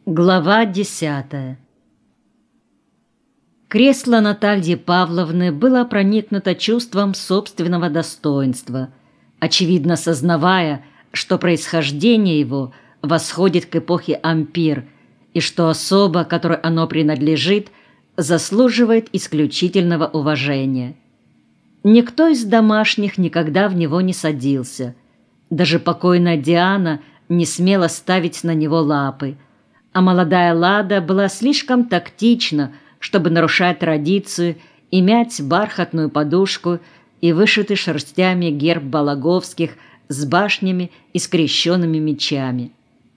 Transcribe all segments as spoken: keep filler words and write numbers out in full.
Глава десятая. Кресло Натальи Павловны было проникнуто чувством собственного достоинства, очевидно сознавая, что происхождение его восходит к эпохе ампир и что особа, которой оно принадлежит, заслуживает исключительного уважения. Никто из домашних никогда в него не садился. Даже покойная Диана не смела ставить на него лапы, а молодая Лада была слишком тактична, чтобы нарушать традицию и мять бархатную подушку и вышитый шерстями герб Балаговских с башнями и скрещенными мечами.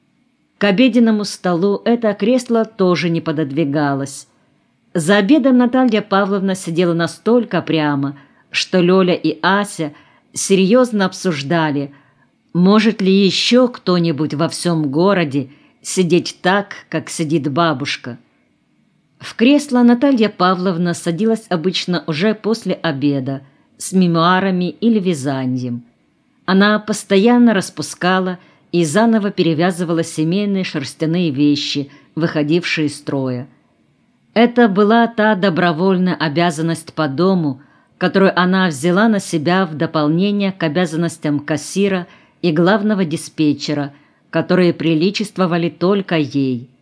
К обеденному столу это кресло тоже не пододвигалось. За обедом Наталья Павловна сидела настолько прямо, что Лёля и Ася серьезно обсуждали, может ли еще кто-нибудь во всем городе сидеть так, как сидит бабушка. В кресло Наталья Павловна садилась обычно уже после обеда, с мемуарами или вязанием. Она постоянно распускала и заново перевязывала семейные шерстяные вещи, выходившие из строя. Это была та добровольная обязанность по дому, которую она взяла на себя в дополнение к обязанностям кассира и главного диспетчера, которые приличествовали только ей.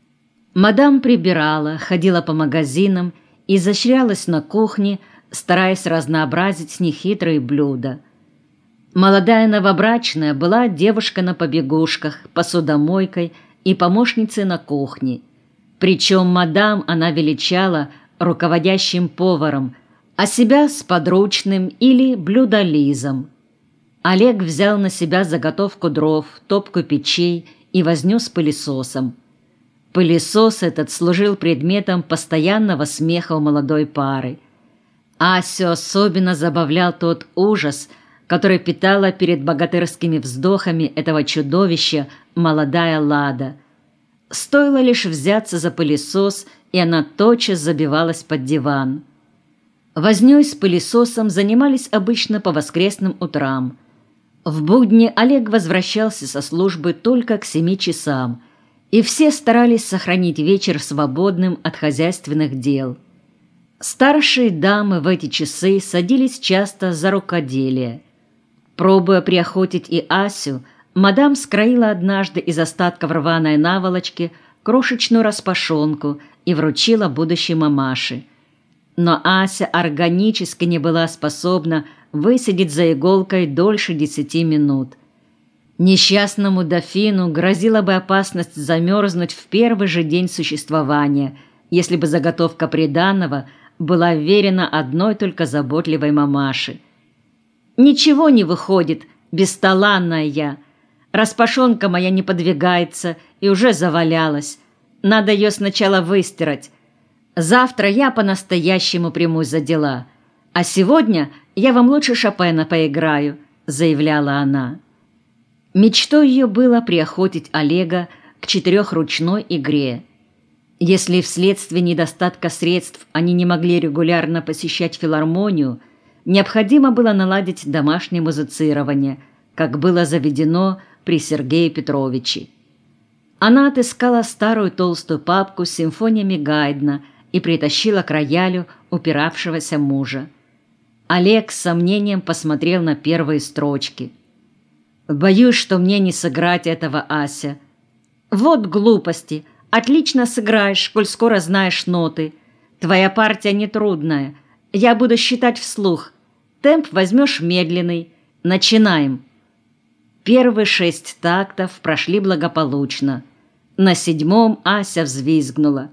Мадам прибирала, ходила по магазинам и изощрялась на кухне, стараясь разнообразить нехитрые блюда. Молодая новобрачная была девушка на побегушках, посудомойкой и помощницей на кухне. Причем мадам она величала руководящим поваром, а себя с подручным или блюдолизом. Олег взял на себя заготовку дров, топку печей и возню с пылесосом. Пылесос этот служил предметом постоянного смеха у молодой пары. Асю особенно забавлял тот ужас, который питала перед богатырскими вздохами этого чудовища молодая Лада. Стоило лишь взяться за пылесос, и она тотчас забивалась под диван. Вознёй с пылесосом занимались обычно по воскресным утрам. В будни Олег возвращался со службы только к семи часам, и все старались сохранить вечер свободным от хозяйственных дел. Старшие дамы в эти часы садились часто за рукоделие. Пробуя приохотить и Асю, мадам скроила однажды из остатков рваной наволочки крошечную распашонку и вручила будущей мамаше. Но Ася органически не была способна высидеть за иголкой дольше десяти минут. Несчастному дофину грозила бы опасность замерзнуть в первый же день существования, если бы заготовка приданого была вверена одной только заботливой мамаше. «Ничего не выходит, бесталанная я. Распашонка моя не подвигается и уже завалялась. Надо ее сначала выстирать. Завтра я по-настоящему примусь за дела, а сегодня я вам лучше Шопена поиграю», — заявляла она. Мечтой ее было приохотить Олега к четырехручной игре. Если вследствие недостатка средств они не могли регулярно посещать филармонию, необходимо было наладить домашнее музицирование, как было заведено при Сергее Петровиче. Она отыскала старую толстую папку с симфониями Гайдна и притащила к роялю упиравшегося мужа. Олег с сомнением посмотрел на первые строчки. «Боюсь, что мне не сыграть этого, Ася». «Вот глупости. Отлично сыграешь, коль скоро знаешь ноты. Твоя партия нетрудная. Я буду считать вслух. Темп возьмешь медленный. Начинаем». Первые шесть тактов прошли благополучно. На седьмом Ася взвизгнула.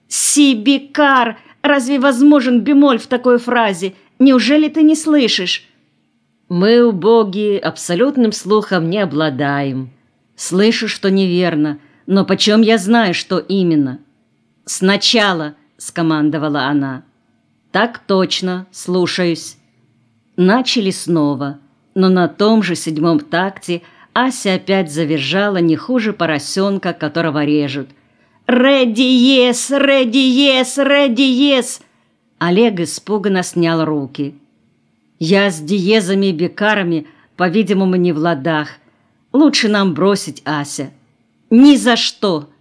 «Си-бикар! Разве возможен бемоль в такой фразе? Неужели ты не слышишь?» «Мы, убогие, абсолютным слухом не обладаем. Слышу, что неверно, но почем я знаю, что именно?» «Сначала», — скомандовала она. «Так точно, слушаюсь». Начали снова, но на том же седьмом такте Ася опять завизжала не хуже поросенка, которого режут. «Ре диез, ре диез, ре диез!» Олег испуганно снял руки. «Я с диезами и бикарами, по-видимому, не в ладах. Лучше нам бросить, Ася». «Ни за что!»